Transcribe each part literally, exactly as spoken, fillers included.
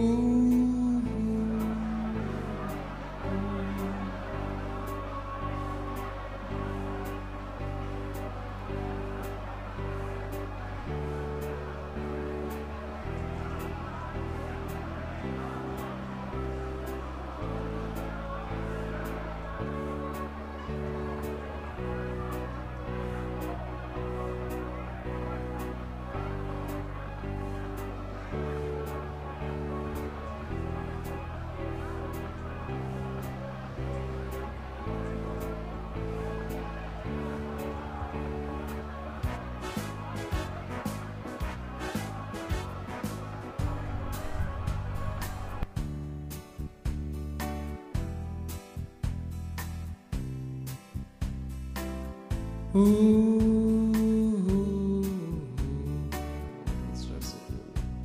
Ooh, let's try something.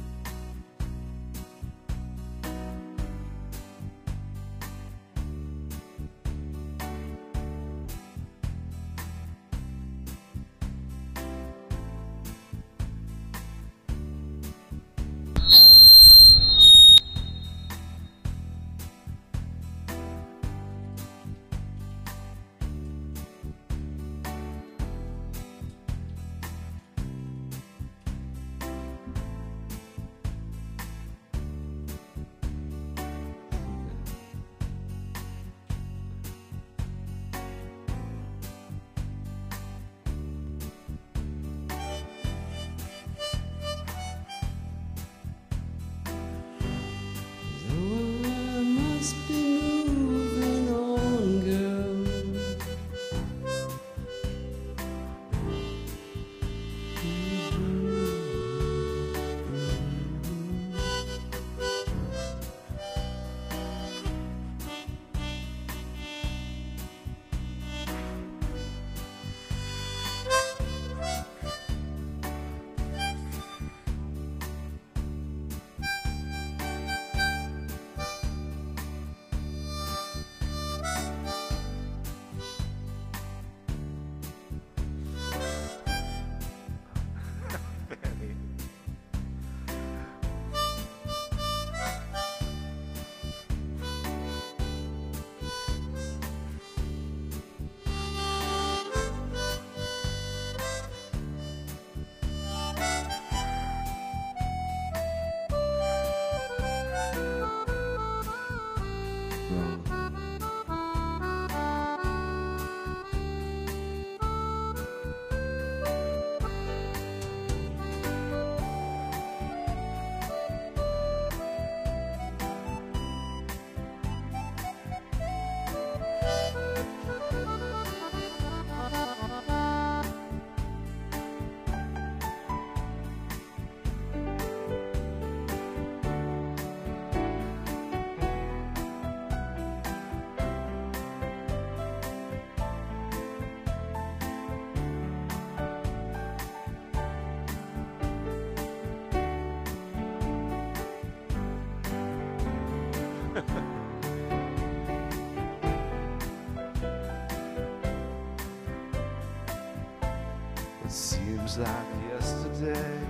It seems like yesterday,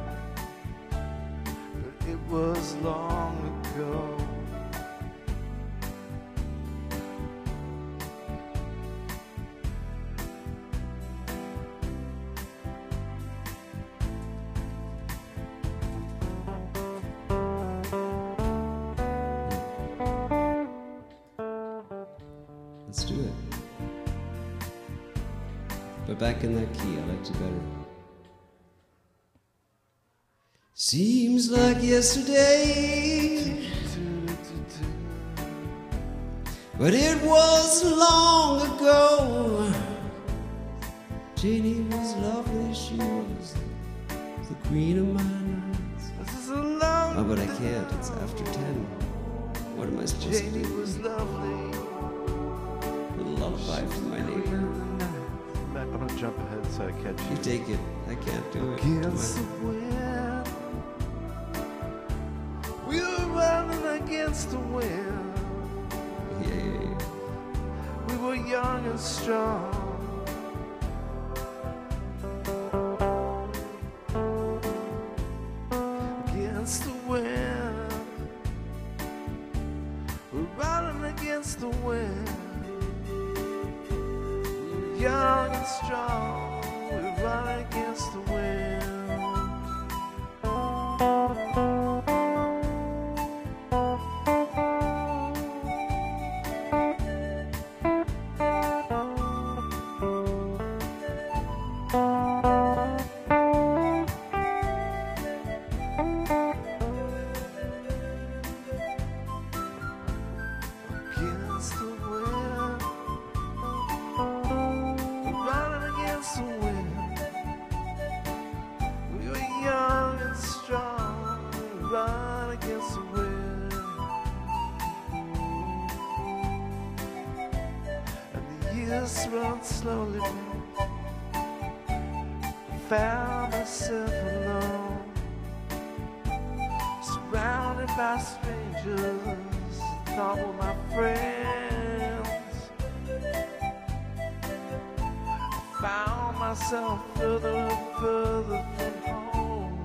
but it was long ago. Let's do it. But back in that key, I liked it better. Seems like yesterday, but it was long ago. Janie was lovely, she was the queen of my nights. This is a long Oh, but I can't, it's after ten. What am I supposed to Janie do? was lovely. A little lullaby for my neighbor. Matt, I'm gonna jump ahead so I catch You you. take it, I can't do it. Against the wind, we were running against the wind. Yeah, yeah, yeah. We were young and strong. Against the wind, young and strong, we run against the wind. Against the wind, we're running against the wind. We were young and strong, we run against the wind. And the years run slowly by. I found myself alone, surrounded by strangers thought were my friends. I found myself further and further from home.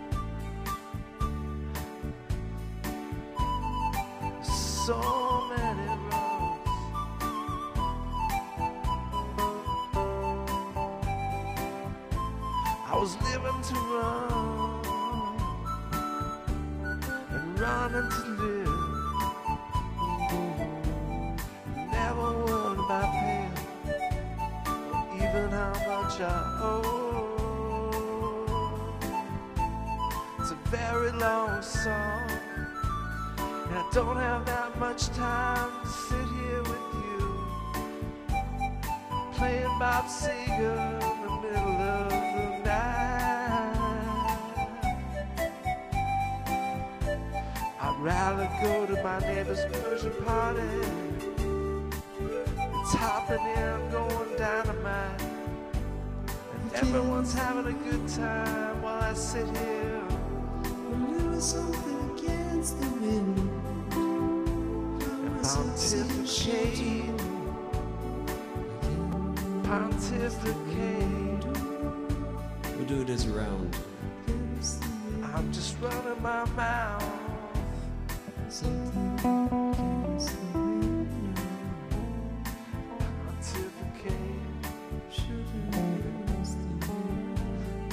So many roads. I was living to run and running to live. Never worried about paying, or even how much I owe. It's a very long song, and I don't have that much time to sit here with you, playing Bob Seger in the middle of the night. I'd rather go to my neighbor's Persian party. It's hopping in, going dynamite, and everyone's having a good time while I sit here. A little something against the wind, And pontificate, pontificate. We'll do it as a round. I'm just running my mouth. Something against the wind. Pontificate. Sugar against the wind.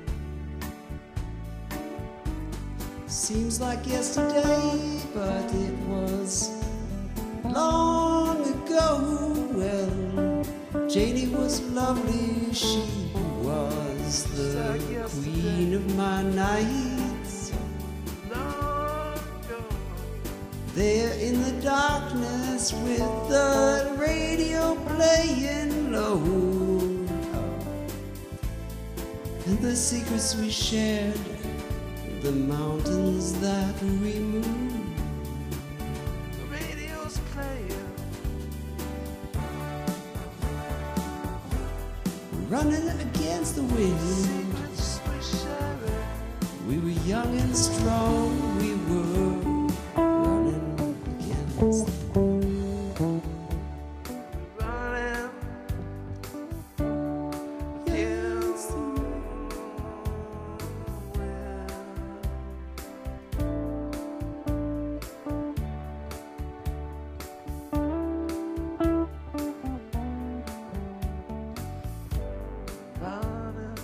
Seems like yesterday, but it was long ago. Well, Janie was lovely, she was the queen of my nights. Long ago. There in the darkness with the radio playing low, and the secrets we shared, the mountains that we moved. The radio's playing. Running against the wind. Secrets we share. We were young and strong, we were running against the wind. Running Against the wind. running.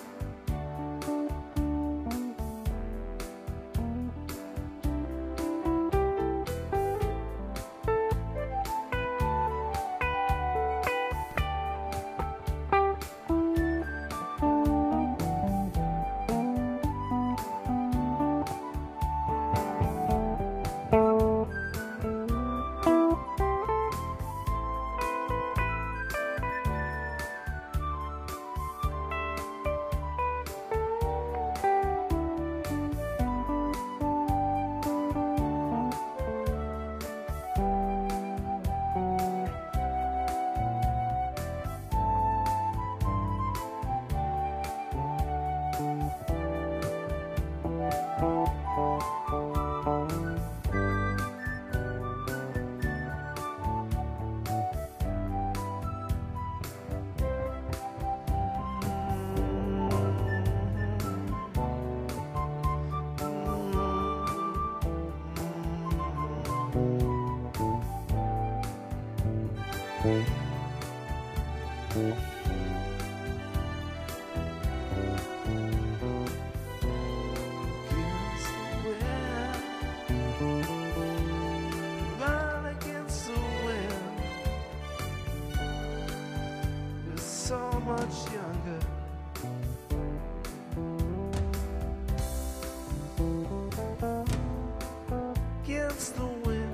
Thank you. so much younger. Against the wind.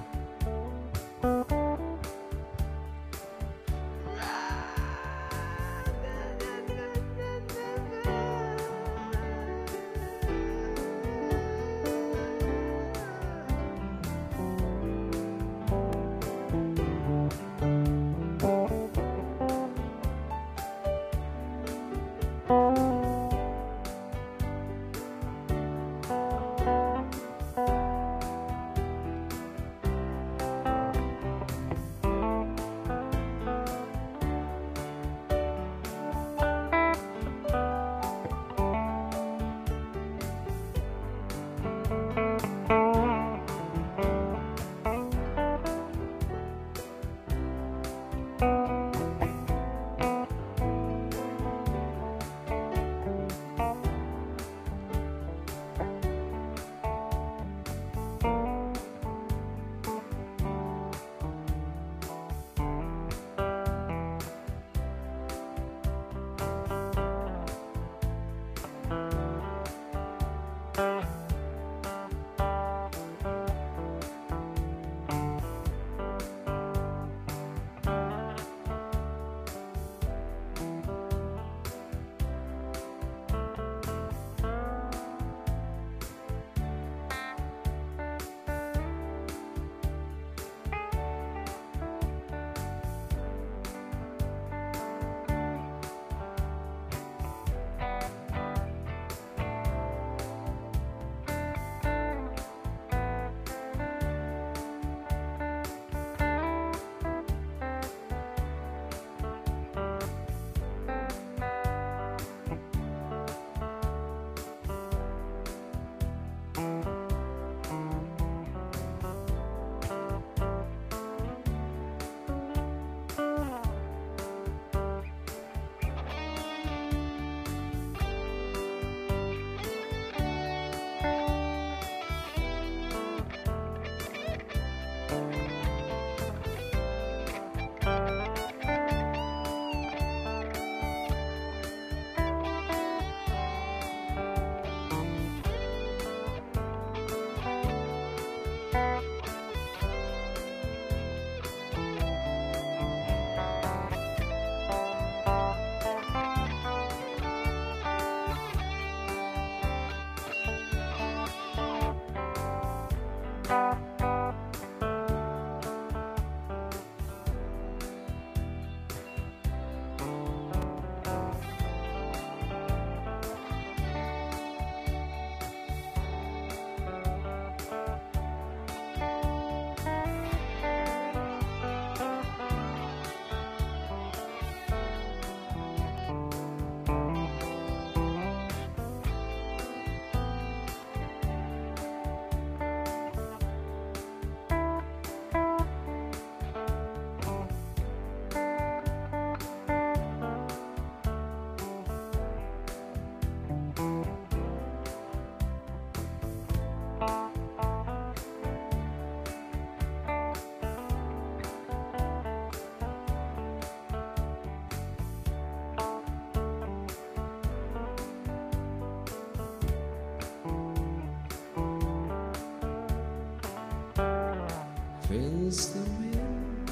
Feels the wind.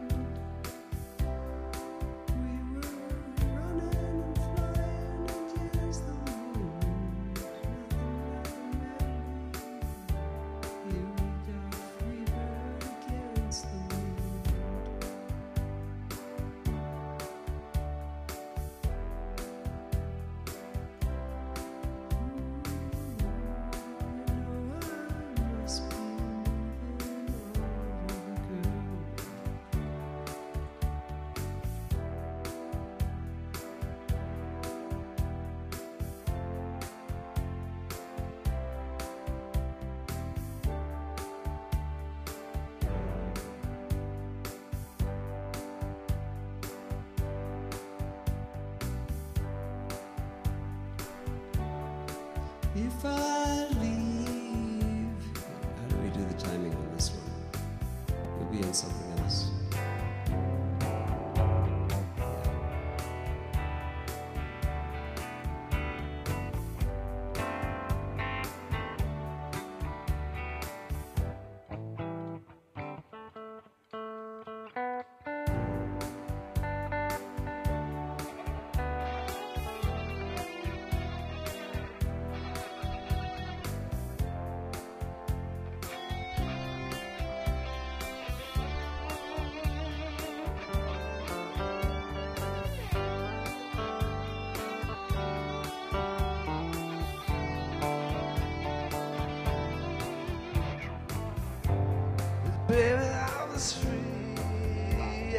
We were running and flying and here's the moon. Nothing like a melody. Here we go, free bird against the wind. I know I must be if I leave. How do we do the timing on this one? We'll be in something else. Yeah.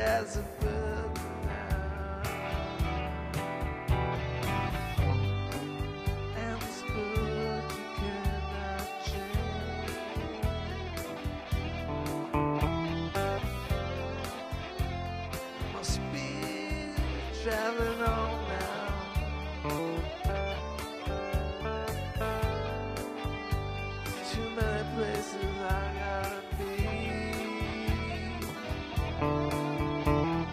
as a bird now. And this bird you cannot change. Must be traveling on now. Too many places I gotta be.